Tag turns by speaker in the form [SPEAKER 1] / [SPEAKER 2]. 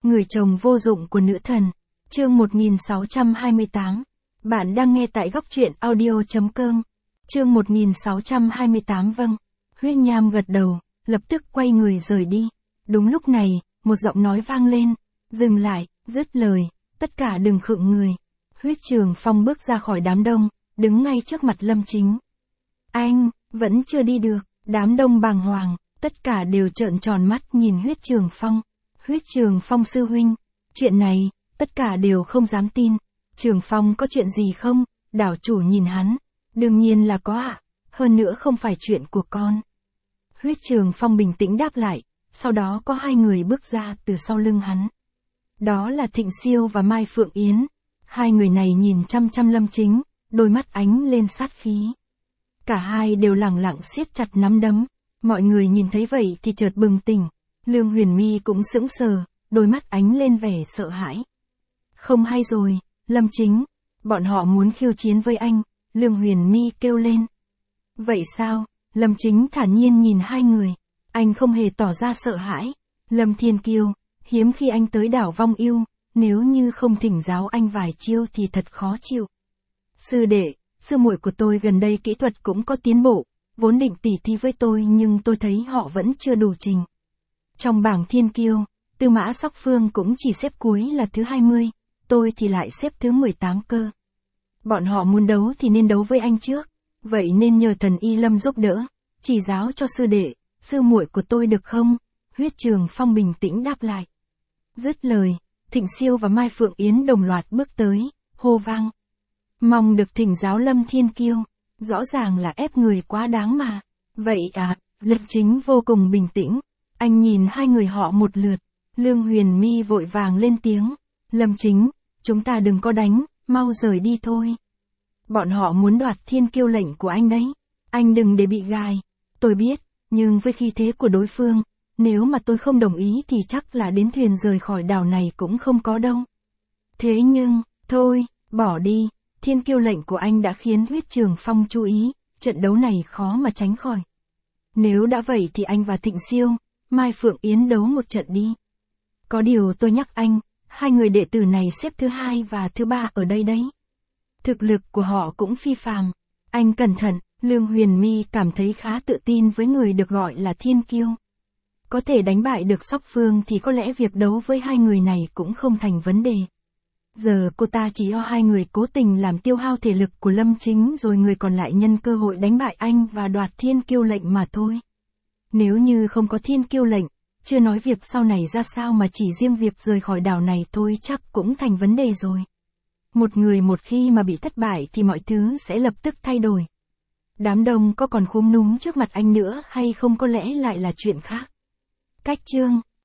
[SPEAKER 1] Người chồng vô dụng của nữ thần. Chương 1628. Bạn đang nghe tại góc truyện audio.com. Chương 1628. Vâng. Huyết Nham gật đầu, lập tức quay người rời đi. Đúng lúc này, một giọng nói vang lên. Dừng lại, dứt lời, tất cả đừng khựng người. Huyết Trường Phong bước ra khỏi đám đông, đứng ngay trước mặt Lâm Chính. Anh, vẫn chưa đi được. Đám đông bàng hoàng, tất cả đều trợn tròn mắt nhìn Huyết Trường Phong. Huyết Trường Phong sư huynh, chuyện này, tất cả đều không dám tin. Trường Phong có chuyện gì không? Đảo chủ nhìn hắn. Đương nhiên là có ạ. Hơn nữa không phải chuyện của con. Huyết Trường Phong bình tĩnh đáp lại, sau đó có hai người bước ra từ sau lưng hắn. Đó là Thịnh Siêu và Mai Phượng Yến. Hai người này nhìn chăm chăm Lâm Chính, đôi mắt ánh lên sát khí. Cả hai đều lẳng lặng siết chặt nắm đấm. Mọi người nhìn thấy vậy thì chợt bừng tỉnh. Lương Huyền My cũng sững sờ, đôi mắt ánh lên vẻ sợ hãi. Không hay rồi, Lâm Chính, bọn họ muốn khiêu chiến với anh, Lương Huyền My kêu lên. Vậy sao? Lâm Chính thản nhiên nhìn hai người, anh không hề tỏ ra sợ hãi. Lâm Thiên Kiêu, hiếm khi anh tới đảo Vong Yêu, nếu như không thỉnh giáo anh vài chiêu thì thật khó chịu. Sư đệ, sư muội của tôi gần đây kỹ thuật cũng có tiến bộ, vốn định tỉ thí với tôi nhưng tôi thấy họ vẫn chưa đủ trình. Trong bảng Thiên Kiêu, Tư Mã Sóc Phương cũng chỉ xếp cuối là thứ 20, tôi thì lại xếp thứ 18 cơ. Bọn họ muốn đấu thì nên đấu với anh trước, vậy nên nhờ thần Y Lâm giúp đỡ, chỉ giáo cho sư đệ, sư muội của tôi được không? Huyết Trường Phong bình tĩnh đáp lại. Dứt lời, Thịnh Siêu và Mai Phượng Yến đồng loạt bước tới, hô vang. Mong được thỉnh giáo Lâm Thiên Kiêu, rõ ràng là ép người quá đáng mà. Vậy à, Lâm Chính vô cùng bình tĩnh. Anh nhìn hai người họ một lượt, Lương Huyền My vội vàng lên tiếng. Lâm Chính, chúng ta đừng có đánh, mau rời đi thôi. Bọn họ muốn đoạt Thiên Kiêu lệnh của anh đấy. Anh đừng để bị gài. Tôi biết, nhưng với khí thế của đối phương, nếu mà tôi không đồng ý thì chắc là đến thuyền rời khỏi đảo này cũng không có đâu. Thế nhưng, thôi, bỏ đi, Thiên Kiêu lệnh của anh đã khiến Huyết Trường Phong chú ý, trận đấu này khó mà tránh khỏi. Nếu đã vậy thì anh và Thịnh Siêu, Mai Phượng Yến đấu một trận đi. Có điều tôi nhắc anh, hai người đệ tử này xếp thứ 2 và thứ 3 ở đây đấy. Thực lực của họ cũng phi phàm. Anh cẩn thận, Lương Huyền My cảm thấy khá tự tin với người được gọi là Thiên Kiêu. Có thể đánh bại được Sóc Phương thì có lẽ việc đấu với hai người này cũng không thành vấn đề. Giờ cô ta chỉ do hai người cố tình làm tiêu hao thể lực của Lâm Chính rồi người còn lại nhân cơ hội đánh bại anh và đoạt Thiên Kiêu lệnh mà thôi. Nếu như không có Thiên Kiêu lệnh, chưa nói việc sau này ra sao mà chỉ riêng việc rời khỏi đảo này thôi chắc cũng thành vấn đề rồi. Một người một khi mà bị thất bại thì mọi thứ sẽ lập tức thay đổi. Đám đông có còn khúm núm trước mặt anh nữa hay không có lẽ lại là chuyện khác. Cách chương